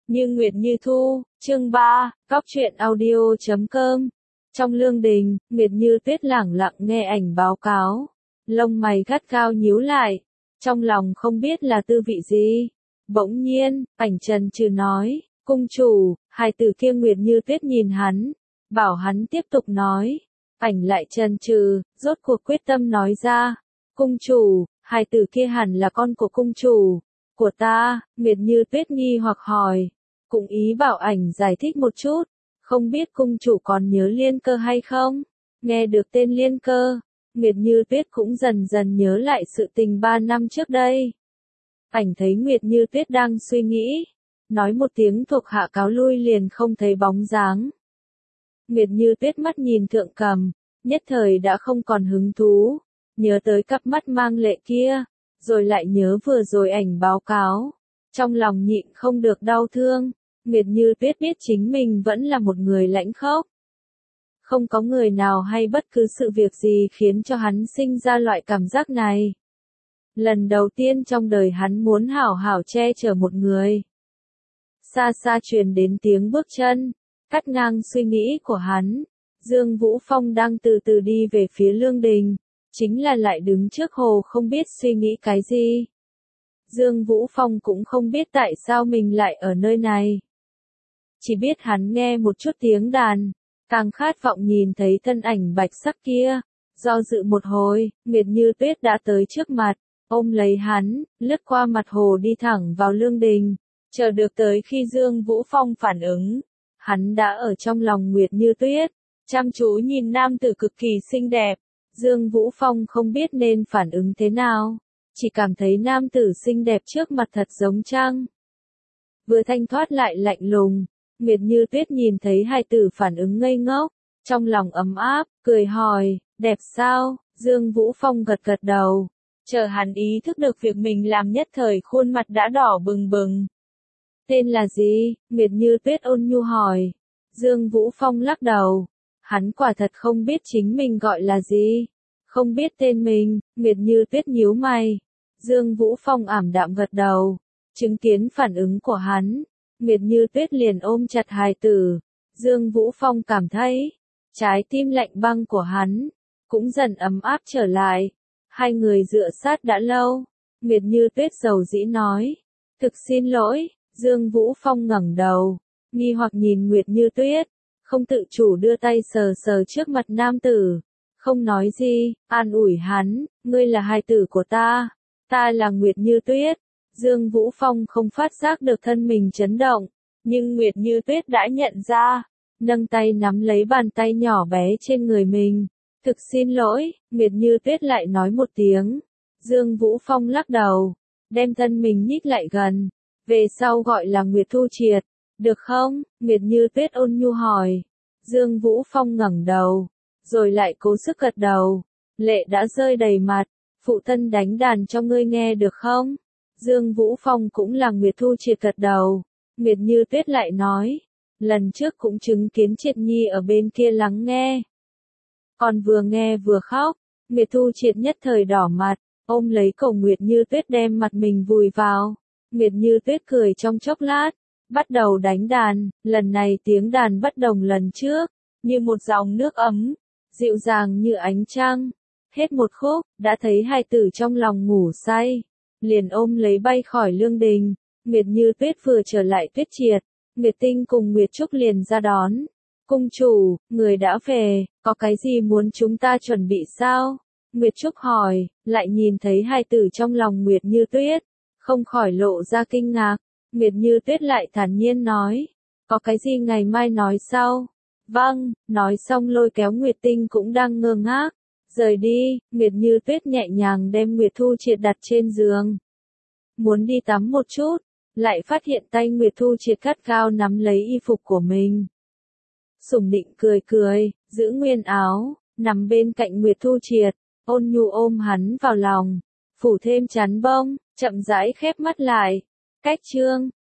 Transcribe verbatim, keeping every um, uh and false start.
Như Nguyệt Như Thu, chương ba, Góc truyện audio chấm com. Trong lương đình, Nguyệt Như Tuyết lẳng lặng nghe ảnh báo cáo. Lông mày gắt gao nhíu lại. Trong lòng không biết là tư vị gì. Bỗng nhiên, ảnh trần trừ nói, cung chủ, hài tử kia. Nguyệt Như Tuyết nhìn hắn, bảo hắn tiếp tục nói. Ảnh lại trần trừ, rốt cuộc quyết tâm nói ra. Cung chủ, hài tử kia hẳn là con của cung chủ. Của ta. Nguyệt Như Tuyết nghi hoặc hỏi. Cũng ý bảo ảnh giải thích một chút. Không biết cung chủ còn nhớ Liên Cơ hay không? Nghe được tên Liên Cơ, Nguyệt Như Tuyết cũng dần dần nhớ lại sự tình ba năm trước đây. Ảnh thấy Nguyệt Như Tuyết đang suy nghĩ, nói một tiếng thuộc hạ cáo lui liền không thấy bóng dáng. Nguyệt Như Tuyết mắt nhìn Thượng Cầm, nhất thời đã không còn hứng thú, nhớ tới cặp mắt mang lệ kia, rồi lại nhớ vừa rồi ảnh báo cáo, trong lòng nhịn không được đau thương. Nguyệt Như Tuyết biết chính mình vẫn là một người lãnh khốc. Không có người nào hay bất cứ sự việc gì khiến cho hắn sinh ra loại cảm giác này. Lần đầu tiên trong đời hắn muốn hảo hảo che chở một người. Xa xa truyền đến tiếng bước chân, cắt ngang suy nghĩ của hắn. Dương Vũ Phong đang từ từ đi về phía lương đình, chính là lại đứng trước hồ không biết suy nghĩ cái gì. Dương Vũ Phong cũng không biết tại sao mình lại ở nơi này. Chỉ biết hắn nghe một chút tiếng đàn, càng khát vọng nhìn thấy thân ảnh bạch sắc kia. Do dự một hồi, Nguyệt Như Tuyết đã tới trước mặt, ôm lấy hắn, lướt qua mặt hồ đi thẳng vào lương đình. Chờ được tới khi Dương Vũ Phong phản ứng, hắn đã ở trong lòng Nguyệt Như Tuyết, chăm chú nhìn nam tử cực kỳ xinh đẹp. Dương Vũ Phong không biết nên phản ứng thế nào, chỉ cảm thấy nam tử xinh đẹp trước mặt thật giống trăng. Vừa thanh thoát lại lạnh lùng. Nguyệt Như Tuyết nhìn thấy hai tử phản ứng ngây ngốc, trong lòng ấm áp, cười hỏi, đẹp sao? Dương Vũ Phong gật gật đầu, chờ hắn ý thức được việc mình làm nhất thời khuôn mặt đã đỏ bừng bừng. Tên là gì? Nguyệt Như Tuyết ôn nhu hỏi. Dương Vũ Phong lắc đầu, hắn quả thật không biết chính mình gọi là gì, không biết tên mình. Nguyệt Như Tuyết nhíu mày. Dương Vũ Phong ảm đạm gật đầu, chứng kiến phản ứng của hắn. Nguyệt Như Tuyết liền ôm chặt hài tử. Dương Vũ Phong cảm thấy, trái tim lạnh băng của hắn, cũng dần ấm áp trở lại. Hai người dựa sát đã lâu. Nguyệt Như Tuyết dầu dĩ nói, thực xin lỗi. Dương Vũ Phong ngẩng đầu, nghi hoặc nhìn Nguyệt Như Tuyết, không tự chủ đưa tay sờ sờ trước mặt nam tử. Không nói gì, an ủi hắn, ngươi là hài tử của ta, ta là Nguyệt Như Tuyết. Dương Vũ Phong không phát giác được thân mình chấn động, nhưng Nguyệt Như Tuyết đã nhận ra, nâng tay nắm lấy bàn tay nhỏ bé trên người mình. Thực xin lỗi. Nguyệt Như Tuyết lại nói một tiếng. Dương Vũ Phong lắc đầu, đem thân mình nhích lại gần, về sau gọi là Nguyệt Thu Triệt, được không? Nguyệt Như Tuyết ôn nhu hỏi. Dương Vũ Phong ngẩng đầu, rồi lại cố sức gật đầu, lệ đã rơi đầy mặt. Phụ thân đánh đàn cho ngươi nghe được không? Dương Vũ Phong cũng là Nguyệt Thu Triệt gật đầu. Nguyệt Như Tuyết lại nói, lần trước cũng chứng kiến Triệt Nhi ở bên kia lắng nghe. Còn vừa nghe vừa khóc. Nguyệt Thu Triệt nhất thời đỏ mặt, ôm lấy cổ Nguyệt Như Tuyết đem mặt mình vùi vào. Nguyệt Như Tuyết cười trong chốc lát, bắt đầu đánh đàn. Lần này tiếng đàn bất đồng lần trước, như một dòng nước ấm, dịu dàng như ánh trăng. Hết một khúc, đã thấy hai tử trong lòng ngủ say, liền ôm lấy bay khỏi lương đình. Nguyệt Như Tuyết vừa trở lại Tuyết Triệt, Nguyệt Tinh cùng Nguyệt Trúc liền ra đón. Cung chủ, người đã về, có cái gì muốn chúng ta chuẩn bị sao? Nguyệt Trúc hỏi, lại nhìn thấy hai tử trong lòng Nguyệt Như Tuyết, không khỏi lộ ra kinh ngạc. Nguyệt Như Tuyết lại thản nhiên nói, có cái gì ngày mai nói sau. Vâng. Nói xong lôi kéo Nguyệt Tinh cũng đang ngơ ngác, rời đi. Nguyệt Như Tuyết nhẹ nhàng đem Nguyệt Thu Triệt đặt trên giường, muốn đi tắm một chút, lại phát hiện tay Nguyệt Thu Triệt gắt gao nắm lấy y phục của mình. Sủng Định cười cười, giữ nguyên áo, nằm bên cạnh Nguyệt Thu Triệt, ôn nhu ôm hắn vào lòng, phủ thêm chắn bông, chậm rãi khép mắt lại. Cách chương